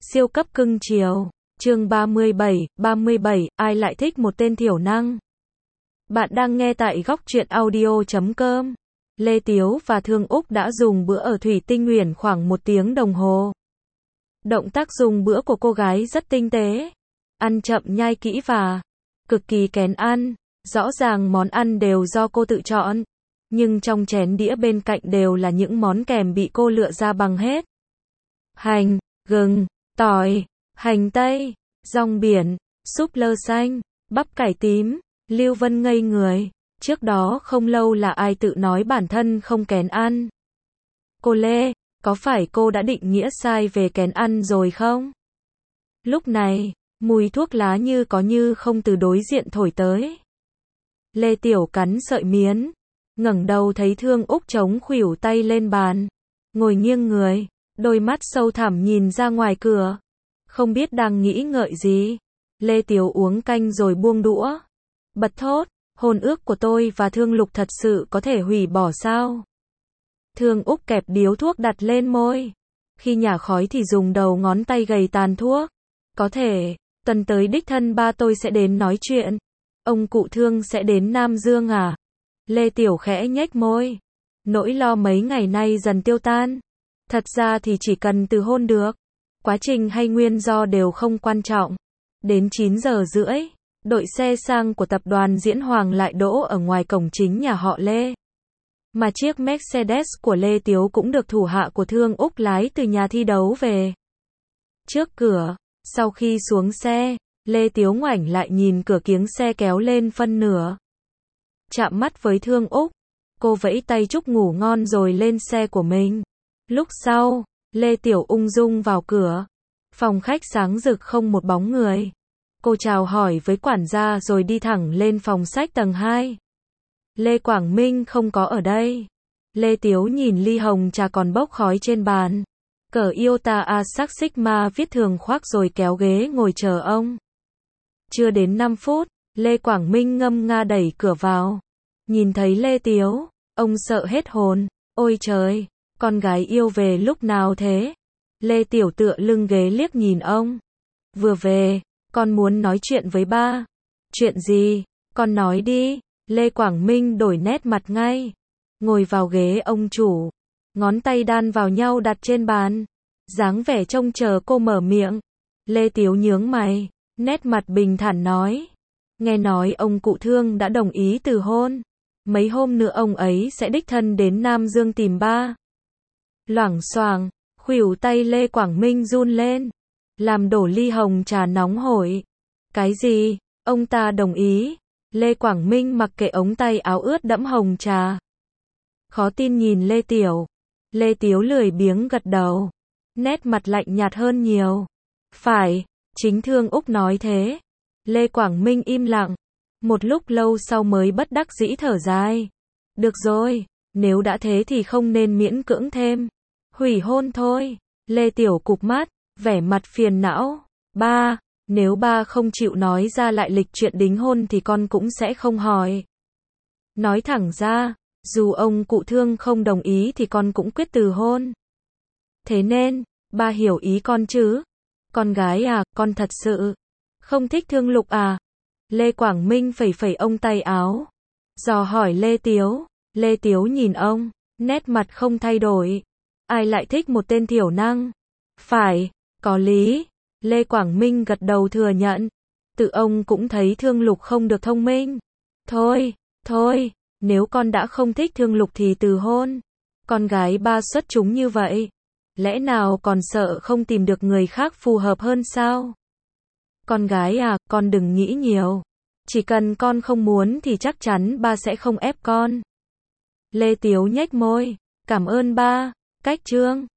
Siêu cấp cưng chiều. Chương 37, ai lại thích một tên thiểu năng? Bạn đang nghe tại góc truyện audio.com. Lê Tiếu và Thương Úc đã dùng bữa ở Thủy Tinh Uyển khoảng 1 tiếng đồng hồ. Động tác dùng bữa của cô gái rất tinh tế. Ăn chậm nhai kỹ và cực kỳ kén ăn. Rõ ràng món ăn đều do cô tự chọn. Nhưng trong chén đĩa bên cạnh đều là những món kèm bị cô lựa ra bằng hết. Hành, gừng, tỏi, hành tây, rong biển, súp lơ xanh, bắp cải tím. Lưu Vân ngây người. Trước đó không lâu là ai tự nói bản thân không kén ăn. Cô Lê, có phải cô đã định nghĩa sai về kén ăn rồi không? Lúc này, mùi thuốc lá như có như không từ đối diện thổi tới. Lê Tiểu cắn sợi miến, ngẩng đầu thấy Thương Úc chống khuỷu tay lên bàn, ngồi nghiêng người, đôi mắt sâu thẳm nhìn ra ngoài cửa, không biết đang nghĩ ngợi gì. Lê Tiểu uống canh rồi buông đũa, bật thốt, hôn ước của tôi và Thương Lục thật sự có thể hủy bỏ sao? Thương Úc kẹp điếu thuốc đặt lên môi, khi nhả khói thì dùng đầu ngón tay gầy tàn thuốc. Có thể, tuần tới đích thân ba tôi sẽ đến nói chuyện. Ông cụ Thương sẽ đến Nam Dương à? Lê Tiểu khẽ nhếch môi. Nỗi lo mấy ngày nay dần tiêu tan. Thật ra thì chỉ cần từ hôn được. Quá trình hay nguyên do đều không quan trọng. Đến 9 giờ rưỡi, đội xe sang của tập đoàn Diễn Hoàng lại đỗ ở ngoài cổng chính nhà họ Lê. Mà chiếc Mercedes của Lê Tiếu cũng được thủ hạ của Thương Úc lái từ nhà thi đấu về. Trước cửa, sau khi xuống xe, Lê Tiếu ngoảnh lại nhìn cửa kiếng xe kéo lên phân nửa. Chạm mắt với Thương Úc, cô vẫy tay chúc ngủ ngon rồi lên xe của mình. Lúc sau, Lê Tiểu ung dung vào cửa. Phòng khách sáng rực không một bóng người. Cô chào hỏi với quản gia rồi đi thẳng lên phòng sách tầng 2. Lê Quảng Minh không có ở đây. Lê Tiếu nhìn ly hồng trà còn bốc khói trên bàn. Cờ Iota Asac Sigma viết thường khoác rồi kéo ghế ngồi chờ ông. Chưa đến 5 phút, Lê Quảng Minh ngâm nga đẩy cửa vào. Nhìn thấy Lê Tiếu, ông sợ hết hồn. Ôi trời, con gái yêu về lúc nào thế? Lê Tiểu tựa lưng ghế liếc nhìn ông. Vừa về, con muốn nói chuyện với ba. Chuyện gì? Con nói đi. Lê Quảng Minh đổi nét mặt ngay. Ngồi vào ghế ông chủ. Ngón tay đan vào nhau đặt trên bàn. Dáng vẻ trông chờ cô mở miệng. Lê Tiếu nhướng mày. Nét mặt bình thản nói. Nghe nói ông cụ Thương đã đồng ý từ hôn. Mấy hôm nữa ông ấy sẽ đích thân đến Nam Dương tìm ba. Loảng xoảng, khuỷu tay Lê Quảng Minh run lên. Làm đổ ly hồng trà nóng hổi. Cái gì? Ông ta đồng ý. Lê Quảng Minh mặc kệ ống tay áo ướt đẫm hồng trà. Khó tin nhìn Lê Tiểu. Lê Tiếu lười biếng gật đầu. Nét mặt lạnh nhạt hơn nhiều. Phải, chính Thương Úc nói thế. Lê Quảng Minh im lặng. Một lúc lâu sau mới bất đắc dĩ thở dài. Được rồi, nếu đã thế thì không nên miễn cưỡng thêm. Hủy hôn thôi. Lê Tiểu cụp mắt, vẻ mặt phiền não. Ba, nếu ba không chịu nói ra lại lịch chuyện đính hôn thì con cũng sẽ không hỏi. Nói thẳng ra, dù ông cụ Thương không đồng ý thì con cũng quyết từ hôn. Thế nên, ba hiểu ý con chứ? Con gái à, con thật sự không thích Thương Lục à? Lê Quảng Minh phẩy phẩy ông tay áo. Dò hỏi Lê Tiếu. Lê Tiếu nhìn ông, nét mặt không thay đổi. Ai lại thích một tên thiểu năng? Phải, có lý. Lê Quảng Minh gật đầu thừa nhận. Tự ông cũng thấy Thương Lục không được thông minh. Thôi, nếu con đã không thích Thương Lục thì từ hôn. Con gái ba xuất chúng như vậy. Lẽ nào còn sợ không tìm được người khác phù hợp hơn sao? Con gái à, con đừng nghĩ nhiều. Chỉ cần con không muốn thì chắc chắn ba sẽ không ép con. Lê Tiếu nhếch môi. Cảm ơn ba. Cách chương.